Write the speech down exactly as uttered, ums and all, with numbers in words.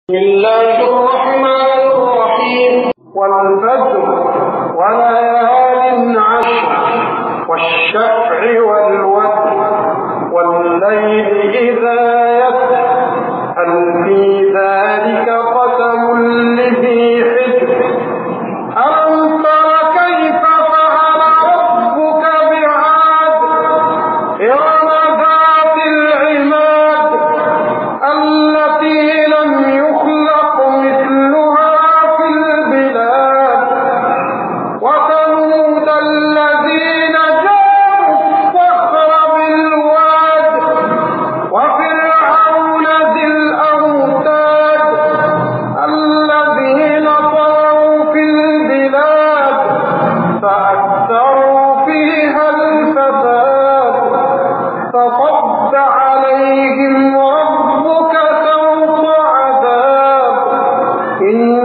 بسم الله الرحمن الرحيم والفجر وليال عشر والشفع والوتر والليل إذا يسر هل في ذلك قسم لذي حجر ألم تر كيف فعل ربك بعاد إرم ذات العماد التي لم يخلق مثلها في البلاد وثمود الذين جابوا الصخر بالواد وفرعون ذي الأوتاد الذين طغوا في البلاد فأكثروا فيها الفساد فصب عليهم ربك سوط عذاب إن